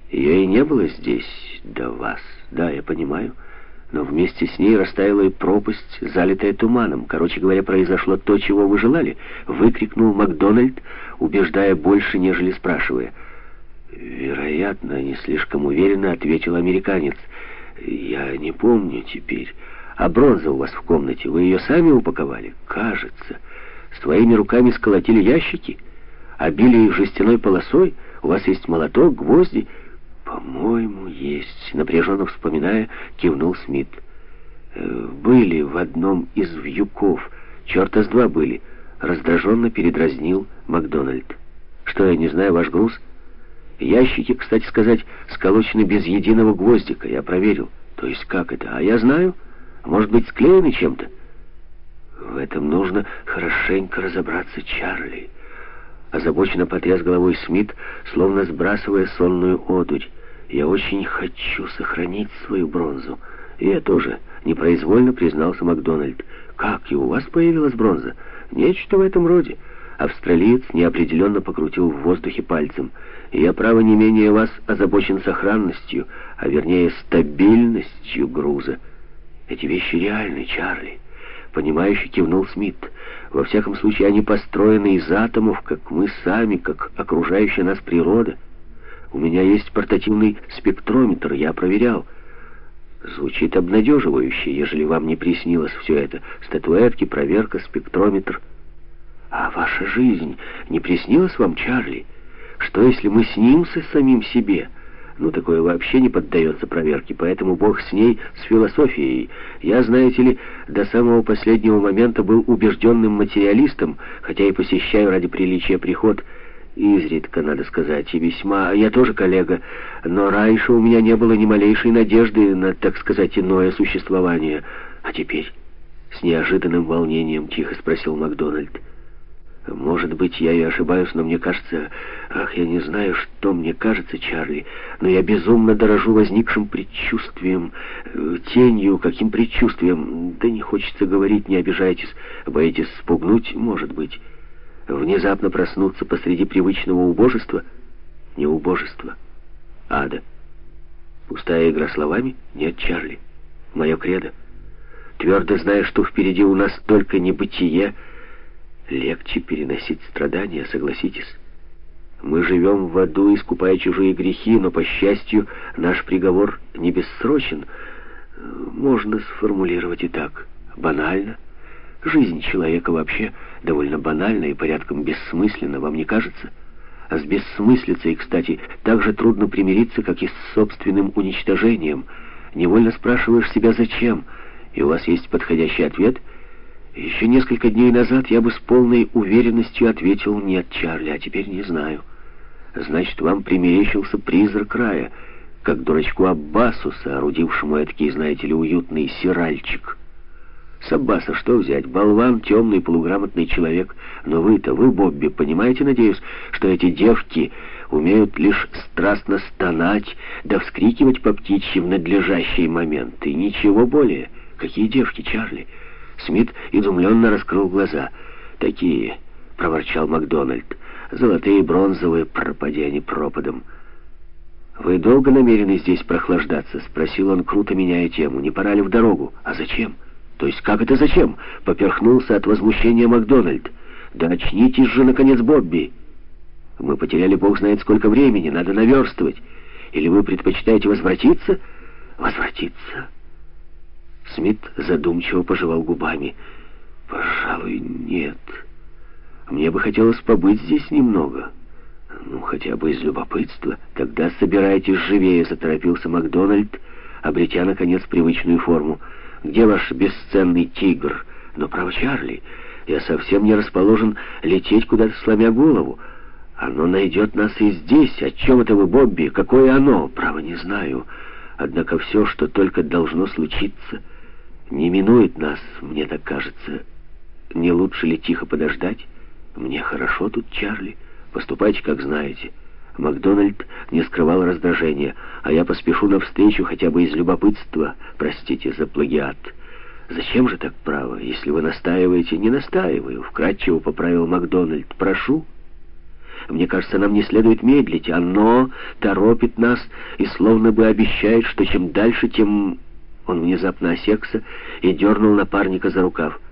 Ее и не было здесь до вас. Да, я понимаю. Но вместе с ней растаяла и пропасть, залитая туманом. Короче говоря, произошло то, чего вы желали. Выкрикнул Макдональд, убеждая больше, нежели спрашивая. Вероятно, не слишком уверенно ответил американец. Я не помню теперь. А бронза у вас в комнате, вы ее сами упаковали? Кажется. Своими руками сколотили ящики? Обили их жестяной полосой? У вас есть молоток, гвозди? По-моему, есть. Напряженно вспоминая, кивнул Смит. Были в одном из вьюков. Черта с два были. Раздраженно передразнил Макдональд. Что, я не знаю ваш груз? Ящики, кстати сказать, сколочены без единого гвоздика. Я проверил. То есть как это? А я знаю. Может быть, склеены чем-то? В этом нужно хорошенько разобраться, Чарли. Озабоченно потряс головой Смит, словно сбрасывая сонную одурь. Я очень хочу сохранить свою бронзу. И я тоже, непроизвольно признался Макдональд. Как, и у вас появилась бронза? Нечто в этом роде. Австралиец неопределенно покрутил в воздухе пальцем. И я, право, не менее вас озабочен сохранностью, а вернее стабильностью груза. Эти вещи реальны, Чарли. Понимающе кивнул Смит. Во всяком случае, они построены из атомов, как мы сами, как окружающая нас природа. У меня есть портативный спектрометр, я проверял. Звучит обнадеживающе, ежели вам не приснилось все это. Статуэтки, проверка, спектрометр. А ваша жизнь не приснилась вам, Чарли? Что, если мы снимся самим себе? Ну, такое вообще не поддается проверке, поэтому бог с ней, с философией. Я, знаете ли, до самого последнего момента был убежденным материалистом, хотя и посещаю ради приличия приход. Изредка, надо сказать, и весьма... Я тоже коллега, но раньше у меня не было ни малейшей надежды на, так сказать, иное существование. А теперь, с неожиданным волнением, тихо спросил Макдональд. Может быть, я и ошибаюсь, но мне кажется... Ах, я не знаю, что мне кажется, Чарли, но я безумно дорожу возникшим предчувствием, тенью, каким предчувствием. Да не хочется говорить, не обижайтесь, боитесь спугнуть, может быть. Внезапно проснуться посреди привычного убожества? Не убожества, ада. Пустая игра словами? Нет, Чарли. Мое кредо. Твердо зная, что впереди у нас только небытие, легче переносить страдания, согласитесь. Мы живем в аду, искупая чужие грехи, но, по счастью, наш приговор не бессрочен. Можно сформулировать и так. Банально. Жизнь человека вообще довольно банальна и порядком бессмысленна, вам не кажется? А с бессмыслицей, кстати, так же трудно примириться, как и с собственным уничтожением. Невольно спрашиваешь себя, зачем, и у вас есть подходящий ответ. Еще несколько дней назад я бы с полной уверенностью ответил «нет, Чарли», а теперь не знаю. Значит, вам примерещился призрак рая, как дурачку Аббасу, соорудившему эдакий, знаете ли, уютный сиральчик. С Аббаса что взять? Болван, темный, полуграмотный человек. Но вы-то, вы, Бобби, понимаете, надеюсь, что эти девки умеют лишь страстно стонать, да вскрикивать по птичьи в надлежащий момент, и ничего более. Какие девки, Чарли? Смит изумленно раскрыл глаза. «Такие», — проворчал Макдональд, — «золотые, бронзовые, пропади они пропадом». «Вы долго намерены здесь прохлаждаться?» — спросил он, круто меняя тему. «Не пора ли в дорогу? А зачем?» «То есть как это зачем?» — поперхнулся от возмущения Макдональд. «Да очнитесь же, наконец, Бобби! Мы потеряли бог знает сколько времени, надо наверстывать. Или вы предпочитаете возвратиться?» «Возвратиться?» Смит задумчиво пожевал губами. «Пожалуй, нет. Мне бы хотелось побыть здесь немного. Ну, хотя бы из любопытства. Тогда собирайтесь живее», — заторопился Макдональд, обретя, наконец, привычную форму. «Где ваш бесценный тигр? Но, право, Чарли, я совсем не расположен лететь куда-то, сломя голову. Оно найдет нас и здесь. О чем это вы, Бобби? Какое оно? Право, не знаю. Однако все, что только должно случиться, не минует нас, мне так кажется. Не лучше ли тихо подождать? Мне хорошо тут, Чарли. Поступайте, как знаете». Макдональд не скрывал раздражения. «А я поспешу навстречу хотя бы из любопытства. Простите за плагиат». «Зачем же так, право? Если вы настаиваете...» «Не настаиваю», — вкратчиво поправил Макдональд. «Прошу». Мне кажется, нам не следует медлить. Оно торопит нас и словно бы обещает, что чем дальше, тем...» Он внезапно осекся и дернул напарника за рукав.